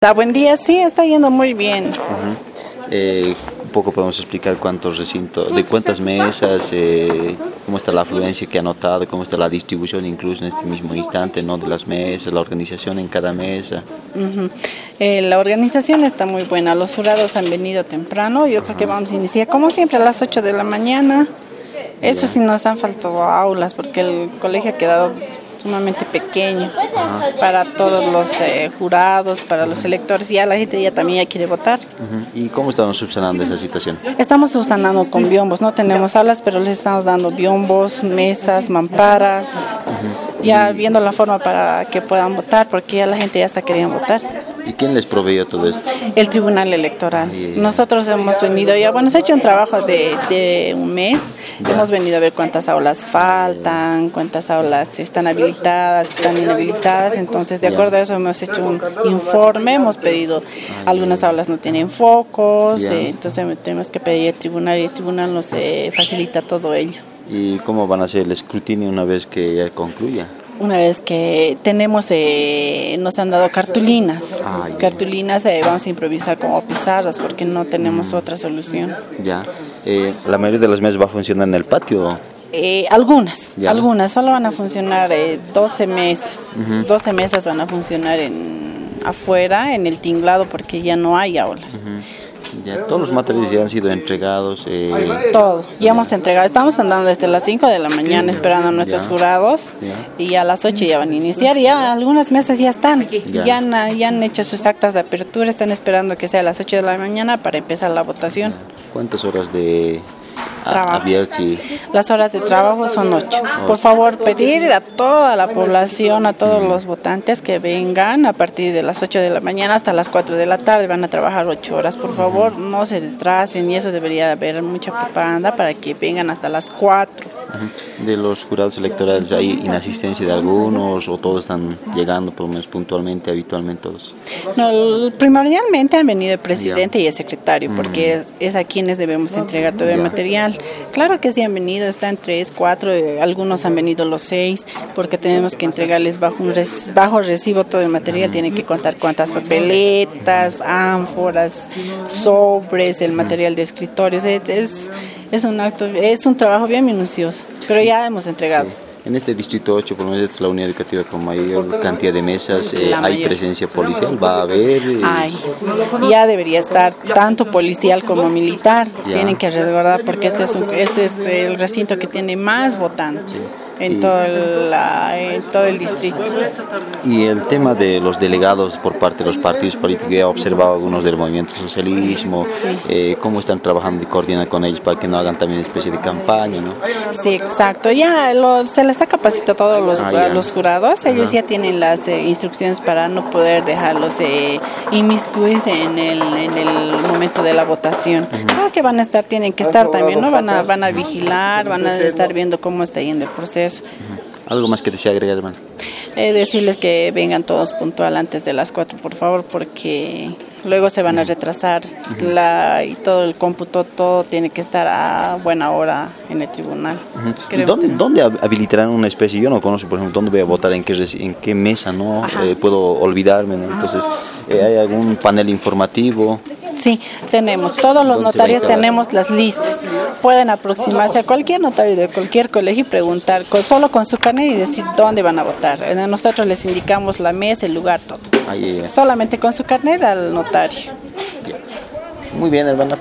Buen día, sí, está yendo muy bien. Un poco podemos explicar cuántos recintos, de cuántas mesas, cómo está la afluencia que ha notado, cómo está la distribución incluso en este mismo instante, ¿no? De las mesas, la organización en cada mesa. La organización está muy buena, los jurados han venido temprano, yo creo que vamos a iniciar como siempre a las 8 de la mañana. Eso sí nos han faltado aulas porque el colegio ha quedado sumamente pequeño para todos los jurados, para los electores. Ya la gente ya también ya quiere votar. ¿Y cómo estamos subsanando esa situación? Estamos subsanando con biombos, no tenemos aulas, pero les estamos dando biombos, mesas, mamparas, ya viendo la forma para que puedan votar, porque ya la gente ya está queriendo votar. ¿Y quién les proveyó todo esto? El Tribunal Electoral. Nosotros hemos venido ya, bueno, se ha hecho un trabajo de un mes. Hemos venido a ver cuántas aulas faltan, cuántas aulas están habilitadas, están inhabilitadas. Entonces, de acuerdo a eso, hemos hecho un informe, hemos pedido, algunas aulas no tienen focos, entonces tenemos que pedir al tribunal y el tribunal nos facilita todo ello. ¿Y cómo van a hacer el escrutinio una vez que ya concluya? Una vez que tenemos, nos han dado cartulinas. Cartulinas vamos a improvisar como pizarras porque no tenemos otra solución. Ya. ¿La mayoría de las mesas va a funcionar en el patio? Algunas solo van a funcionar 12 mesas. 12 mesas van a funcionar afuera, en el tinglado, porque ya no hay aulas. Ya, todos los materiales ya han sido entregados. Todos, ya hemos entregado. Estamos andando desde las 5 de la mañana esperando a nuestros jurados y a las 8 ya van a iniciar. Ya algunas mesas ya están, ya han hecho sus actas de apertura, están esperando que sea a las 8 de la mañana para empezar la votación. ¿Cuántas horas de trabajo? Las horas de trabajo son 8. Por favor, pedir a toda la población, a todos los votantes que vengan a partir de las 8 de la mañana hasta las 4 de la tarde. Van a trabajar 8 horas. Por favor, no se retrasen, y eso debería haber mucha propaganda para que vengan hasta las 4. ¿De los jurados electorales hay inasistencia de algunos o todos están llegando por lo menos puntualmente, habitualmente todos? No, primordialmente han venido el presidente y el secretario, porque es a quienes debemos entregar todo el material. Claro que sí han venido, están 3, 4, algunos han venido los 6, porque tenemos que entregarles bajo recibo todo el material. Tienen que contar cuántas papeletas, ánforas, sobres, el material de escritorios. Es un trabajo bien minucioso, pero ya hemos entregado. Sí. En este distrito 8, por lo menos es la unidad educativa con mayor cantidad de mesas, ¿hay presencia policial? ¿Va a haber? Ya debería estar tanto policial como militar. Tienen que resguardar porque este es el recinto que tiene más votantes. En todo el distrito. Y el tema de los delegados por parte de los partidos políticos, he observado algunos del movimiento socialismo, cómo están trabajando y coordinan con ellos para que no hagan también especie de campaña, ¿no? Sí, exacto. Ya se les ha capacitado a todos los jurados. Ellos ya tienen las instrucciones para no poder dejarlos inmiscuirse en el momento de la votación. Claro que tienen que estar también, ¿no? Van a vigilar, van a estar viendo cómo está yendo el proceso. ¿Algo más que desea agregar, hermano? Decirles que vengan todos puntual antes de las 4, por favor, porque luego se van a retrasar y todo el cómputo, todo tiene que estar a buena hora en el tribunal. ¿Dónde habilitarán una especie? Yo no conozco, por ejemplo, dónde voy a votar, en qué mesa, ¿no? Puedo olvidarme, ¿no? Entonces, ¿hay algún panel informativo? Sí, tenemos. Todos los notarios tenemos las listas. Pueden aproximarse a cualquier notario de cualquier colegio y preguntar solo con su carnet y decir dónde van a votar. Nosotros les indicamos la mesa, el lugar, todo. Solamente con su carnet al notario. Muy bien, hermana.